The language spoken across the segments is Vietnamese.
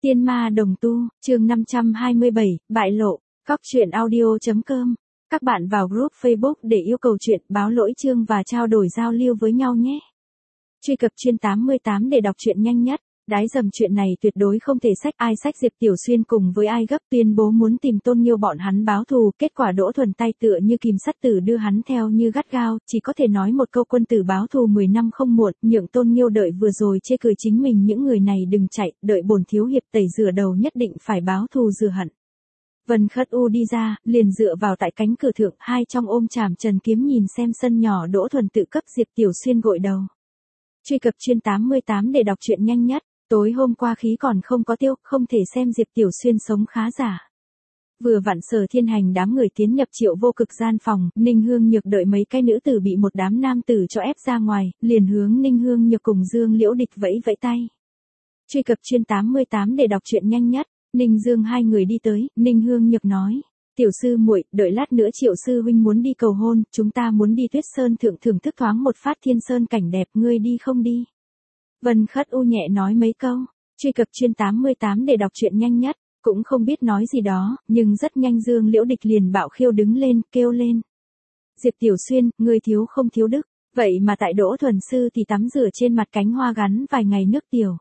Tiên ma đồng tu, chương 527, bại lộ, Cóc truyện audio.com. Các bạn vào group Facebook để yêu cầu chuyện, báo lỗi chương và trao đổi giao lưu với nhau nhé. Truy cập chuyên 88 để đọc truyện nhanh nhất. Đái dầm chuyện này tuyệt đối không thể xách ai xách Diệp Tiểu Xuyên cùng với ai gấp tuyên bố muốn tìm Tôn Nghiêu bọn hắn báo thù, kết quả Đỗ Thuần tay tựa như kìm sắt tử đưa hắn theo như gắt gao, chỉ có thể nói một câu quân tử báo thù 10 năm không muộn, nhượng Tôn Nghiêu đợi vừa rồi chê cười chính mình những người này đừng chạy, đợi bổn thiếu hiệp tẩy rửa đầu nhất định phải báo thù rửa hận. Vân Khất U đi ra, liền dựa vào tại cánh cửa thượng, hai trong ôm chàm trần kiếm nhìn xem sân nhỏ Đỗ Thuần tự cấp Diệp Tiểu Xuyên gội đầu. Truy cập chuyên 88 để đọc truyện nhanh nhất. Tối hôm qua khí còn không có tiêu, không thể xem Diệp Tiểu Xuyên sống khá giả. Vừa vặn Sở Thiên Hành đám người tiến nhập Triệu Vô Cực gian phòng, Ninh Hương Nhược đợi mấy cái nữ tử bị một đám nam tử cho ép ra ngoài, liền hướng Ninh Hương Nhược cùng Dương Liễu Địch vẫy vẫy tay. Truy cập chuyên 88 để đọc truyện nhanh nhất. Ninh Dương hai người đi tới, Ninh Hương Nhược nói: "Tiểu sư muội, đợi lát nữa Triệu sư huynh muốn đi cầu hôn, chúng ta muốn đi Tuyết Sơn thượng thưởng thức thoáng một phát thiên sơn cảnh đẹp, ngươi đi không đi?" Vân Khất U nhẹ nói mấy câu. Truy cập chuyên 88 để đọc truyện nhanh nhất. Cũng không biết nói gì đó, nhưng rất nhanh Dương Liễu Địch liền bạo khiêu đứng lên, kêu lên: "Diệp Tiểu Xuyên, ngươi thiếu không thiếu đức, vậy mà tại Đỗ Thuần sư thì tắm rửa trên mặt cánh hoa gắn vài ngày nước tiểu."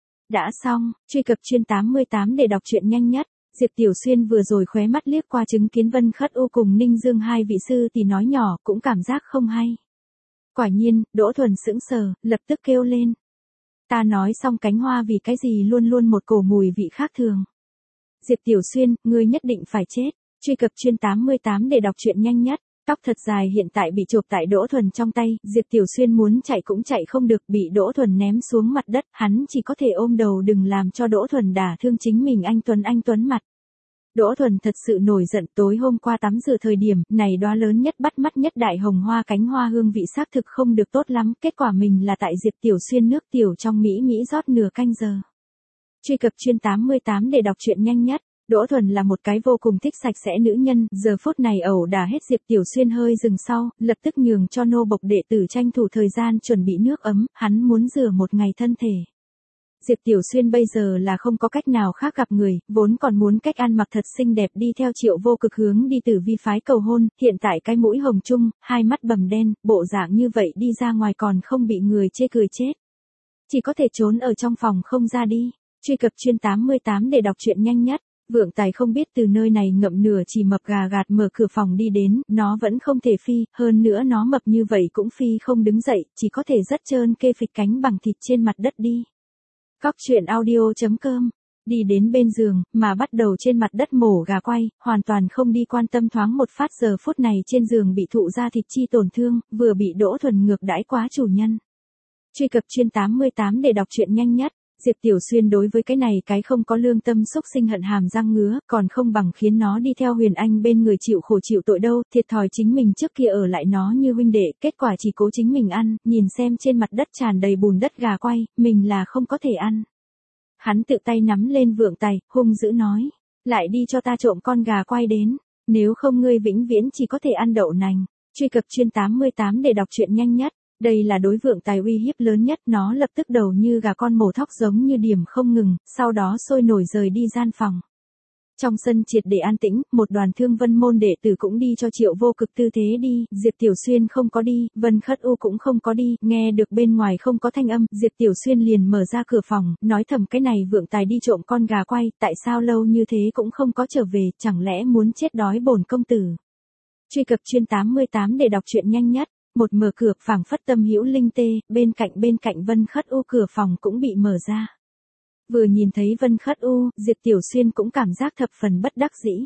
Đã xong, truy cập chuyên 88 để đọc truyện nhanh nhất. Diệp Tiểu Xuyên vừa rồi khóe mắt liếc qua chứng kiến Vân Khất U cùng Ninh Dương hai vị sư thì nói nhỏ, cũng cảm giác không hay. Quả nhiên, Đỗ Thuần sững sờ, lập tức kêu lên: "Ta nói xong cánh hoa vì cái gì luôn luôn một cổ mùi vị khác thường. Diệp Tiểu Xuyên, ngươi nhất định phải chết." Truy cập chuyên 88 để đọc truyện nhanh nhất. Tóc thật dài hiện tại bị chộp tại Đỗ Thuần trong tay, Diệp Tiểu Xuyên muốn chạy cũng chạy không được, bị Đỗ Thuần ném xuống mặt đất, hắn chỉ có thể ôm đầu đừng làm cho Đỗ Thuần đả thương chính mình anh Tuấn mặt. Đỗ Thuần thật sự nổi giận, tối hôm qua tắm rửa thời điểm, này đóa lớn nhất bắt mắt nhất đại hồng hoa cánh hoa hương vị xác thực không được tốt lắm, kết quả mình là tại Diệp Tiểu Xuyên nước tiểu trong mỹ rót nửa canh giờ. Truy cập chuyên 88 để đọc truyện nhanh nhất. Đỗ Thuần là một cái vô cùng thích sạch sẽ nữ nhân, giờ phút này ẩu đả hết Diệp Tiểu Xuyên hơi dừng sau, lập tức nhường cho nô bộc đệ tử tranh thủ thời gian chuẩn bị nước ấm, hắn muốn rửa một ngày thân thể. Diệp Tiểu Xuyên bây giờ là không có cách nào khác gặp người, vốn còn muốn cách ăn mặc thật xinh đẹp đi theo Triệu Vô Cực hướng đi Tử Vi phái cầu hôn, hiện tại cái mũi hồng trung, hai mắt bầm đen, bộ dạng như vậy đi ra ngoài còn không bị người chê cười chết. Chỉ có thể trốn ở trong phòng không ra đi. Truy cập chuyên 88 để đọc truyện nhanh nhất. Vượng Tài không biết từ nơi này ngậm nửa chỉ mập gà gạt mở cửa phòng đi đến, nó vẫn không thể phi, hơn nữa nó mập như vậy cũng phi không đứng dậy, chỉ có thể rất trơn kê phịch cánh bằng thịt trên mặt đất đi. Cóc truyện audio.com. Đi đến bên giường, mà bắt đầu trên mặt đất mổ gà quay, hoàn toàn không đi quan tâm thoáng một phát giờ phút này trên giường bị thụ ra thịt chi tổn thương, vừa bị Đỗ Thuần ngược đãi quá chủ nhân. Truy cập chuyên 88 để đọc truyện nhanh nhất. Diệp Tiểu Xuyên đối với cái này cái không có lương tâm xúc sinh hận hàm răng ngứa, còn không bằng khiến nó đi theo Huyền Anh bên người chịu khổ chịu tội đâu, thiệt thòi chính mình trước kia ở lại nó như huynh đệ, kết quả chỉ cố chính mình ăn, nhìn xem trên mặt đất tràn đầy bùn đất gà quay, mình là không có thể ăn. Hắn tự tay nắm lên Vượng Tài, hung dữ nói: "Lại đi cho ta trộm con gà quay đến, nếu không ngươi vĩnh viễn chỉ có thể ăn đậu nành." Truy cập chuyên 88 để đọc truyện nhanh nhất. Đây là đối Vượng Tài uy hiếp lớn nhất, nó lập tức đầu như gà con mổ thóc giống như điểm không ngừng, sau đó sôi nổi rời đi gian phòng. Trong sân triệt để an tĩnh, một đoàn Thương Vân môn đệ tử cũng đi cho Triệu Vô Cực tư thế đi, Diệp Tiểu Xuyên không có đi, Vân Khất U cũng không có đi, nghe được bên ngoài không có thanh âm, Diệp Tiểu Xuyên liền mở ra cửa phòng, nói thầm cái này Vượng Tài đi trộm con gà quay, tại sao lâu như thế cũng không có trở về, chẳng lẽ muốn chết đói bổn công tử. Truy cập chuyên 88 để đọc truyện nhanh nhất. Một mở cửa phảng phất tâm hữu linh tê, bên cạnh Vân Khất U cửa phòng cũng bị mở ra. Vừa nhìn thấy Vân Khất U, Diệp Tiểu Xuyên cũng cảm giác thập phần bất đắc dĩ.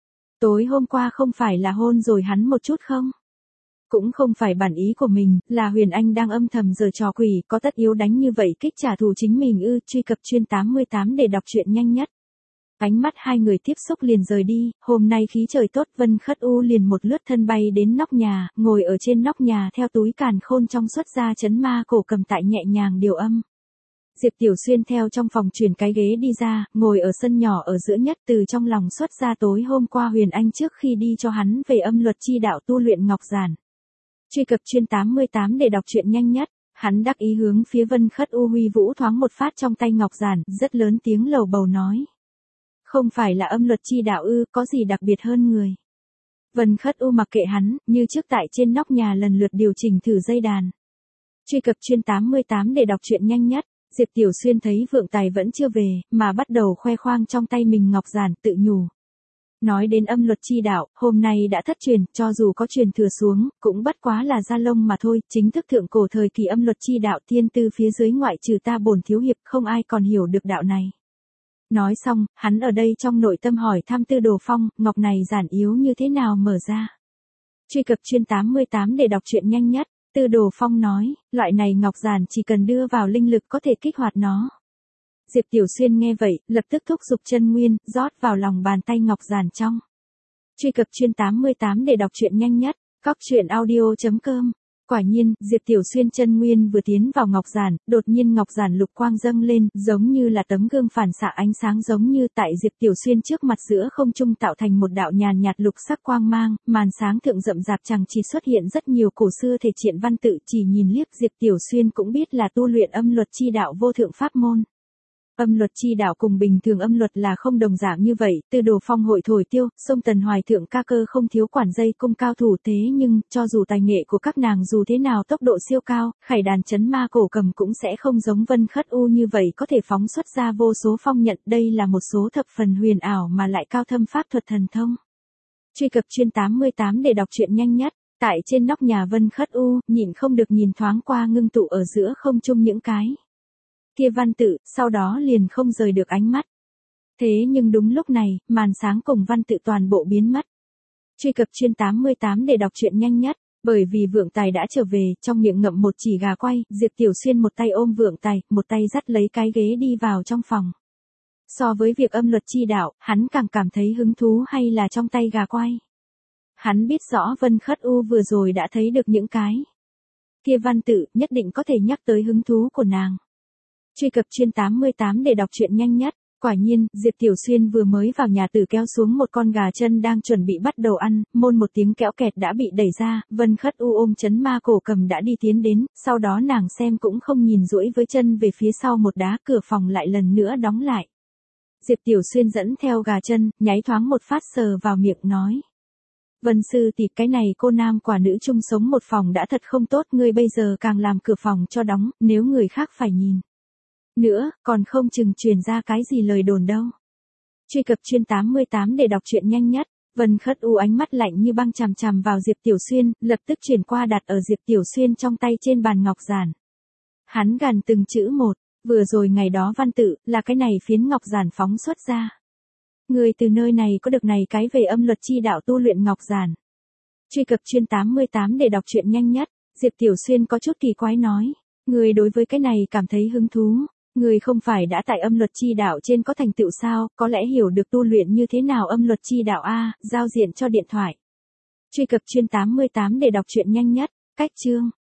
Tối hôm qua không phải là hôn rồi hắn một chút không? Cũng không phải bản ý của mình, là Huyền Anh đang âm thầm giở trò quỷ, có tất yếu đánh như vậy kích trả thù chính mình ư? Truy cập chuyên 88 để đọc truyện nhanh nhất. Ánh mắt hai người tiếp xúc liền rời đi, hôm nay khí trời tốt, Vân Khất U liền một lướt thân bay đến nóc nhà, ngồi ở trên nóc nhà theo túi càn khôn trong xuất ra chấn ma cổ cầm tại nhẹ nhàng điều âm. Diệp Tiểu Xuyên theo trong phòng chuyển cái ghế đi ra, ngồi ở sân nhỏ ở giữa nhất, từ trong lòng xuất ra tối hôm qua Huyền Anh trước khi đi cho hắn về âm luật chi đạo tu luyện ngọc giản. Truy cập chuyên 88 để đọc truyện nhanh nhất. Hắn đắc ý hướng phía Vân Khất U huy vũ thoáng một phát trong tay ngọc giản, rất lớn tiếng lầu bầu nói. Không phải là âm luật chi đạo ư, có gì đặc biệt hơn người. Vân Khất U mặc kệ hắn, như trước tại trên nóc nhà lần lượt điều chỉnh thử dây đàn. Truy cập chuyên 88 để đọc truyện nhanh nhất. Diệp Tiểu Xuyên thấy Vượng Tài vẫn chưa về, mà bắt đầu khoe khoang trong tay mình ngọc giản, tự nhủ. Nói đến âm luật chi đạo, hôm nay đã thất truyền, cho dù có truyền thừa xuống, cũng bất quá là da lông mà thôi, chính thức thượng cổ thời kỳ âm luật chi đạo thiên tư phía dưới ngoại trừ ta bổn thiếu hiệp, không ai còn hiểu được đạo này. Nói xong, hắn ở đây trong nội tâm hỏi thăm Tư Đồ Phong, ngọc này giản yếu như thế nào mở ra. Truy cập chuyên 88 để đọc truyện nhanh nhất. Tư Đồ Phong nói, loại này ngọc giản chỉ cần đưa vào linh lực có thể kích hoạt nó. Diệp Tiểu Xuyên nghe vậy, lập tức thúc giục chân nguyên, rót vào lòng bàn tay ngọc giản trong. Truy cập chuyên 88 để đọc truyện nhanh nhất. Cóc truyện audio.com. Quả nhiên, Diệp Tiểu Xuyên chân nguyên vừa tiến vào ngọc giản, đột nhiên ngọc giản lục quang dâng lên, giống như là tấm gương phản xạ ánh sáng, giống như tại Diệp Tiểu Xuyên trước mặt giữa không trung tạo thành một đạo nhàn nhạt lục sắc quang mang, màn sáng thượng rậm rạp chẳng chỉ xuất hiện rất nhiều cổ xưa thể triện văn tự, chỉ nhìn liếc Diệp Tiểu Xuyên cũng biết là tu luyện âm luật chi đạo vô thượng pháp môn. Âm luật chi đạo cùng bình thường âm luật là không đồng dạng như vậy, Tư Đồ Phong hội thổi tiêu, sông Tần Hoài thượng ca cơ không thiếu quản dây cung cao thủ, thế nhưng, cho dù tài nghệ của các nàng dù thế nào tốc độ siêu cao, khải đàn chấn ma cổ cầm cũng sẽ không giống Vân Khất U như vậy có thể phóng xuất ra vô số phong nhận, đây là một số thập phần huyền ảo mà lại cao thâm pháp thuật thần thông. Truy cập chuyên 88 để đọc truyện nhanh nhất. Tại trên nóc nhà Vân Khất U, nhịn không được nhìn thoáng qua ngưng tụ ở giữa không trung những cái kia văn tự, sau đó liền không rời được ánh mắt. Thế nhưng đúng lúc này, màn sáng cùng văn tự toàn bộ biến mất. Truy cập chuyên 88 để đọc truyện nhanh nhất. Bởi vì Vượng Tài đã trở về, trong miệng ngậm một chỉ gà quay, Diệp Tiểu Xuyên một tay ôm Vượng Tài, một tay dắt lấy cái ghế đi vào trong phòng. So với việc âm luật chi đạo, hắn càng cảm thấy hứng thú hay là trong tay gà quay. Hắn biết rõ Vân Khất U vừa rồi đã thấy được những cái kia văn tự, nhất định có thể nhắc tới hứng thú của nàng. Truy cập chuyên 88 để đọc truyện nhanh nhất. Quả nhiên, Diệp Tiểu Xuyên vừa mới vào nhà tử kéo xuống một con gà chân đang chuẩn bị bắt đầu ăn, môn một tiếng kẽo kẹt đã bị đẩy ra, Vân Khất U ôm chấn ma cổ cầm đã đi tiến đến, sau đó nàng xem cũng không nhìn duỗi với chân về phía sau một đá, cửa phòng lại lần nữa đóng lại. Diệp Tiểu Xuyên dẫn theo gà chân, nháy thoáng một phát sờ vào miệng nói. Vân sư tỷ, cái này cô nam quả nữ chung sống một phòng đã thật không tốt, ngươi bây giờ càng làm cửa phòng cho đóng, nếu người khác phải nhìn nữa, còn không chừng truyền ra cái gì lời đồn đâu. Truy cập chuyên 88 để đọc truyện nhanh nhất. Vân Khất U ánh mắt lạnh như băng chằm chằm vào Diệp Tiểu Xuyên, lập tức chuyển qua đặt ở Diệp Tiểu Xuyên trong tay trên bàn ngọc giản. Hắn gằn từng chữ một, vừa rồi ngày đó văn tự, là cái này phiến ngọc giản phóng xuất ra. Người từ nơi này có được này cái về âm luật chi đạo tu luyện ngọc giản. Truy cập chuyên 88 để đọc truyện nhanh nhất. Diệp Tiểu Xuyên có chút kỳ quái nói. Người đối với cái này cảm thấy hứng thú. Người không phải đã tại âm luật chi đạo trên có thành tựu sao, có lẽ hiểu được tu luyện như thế nào âm luật chi đạo a, giao diện cho điện thoại. Truy cập chuyên 88 để đọc truyện nhanh nhất. Cách chương.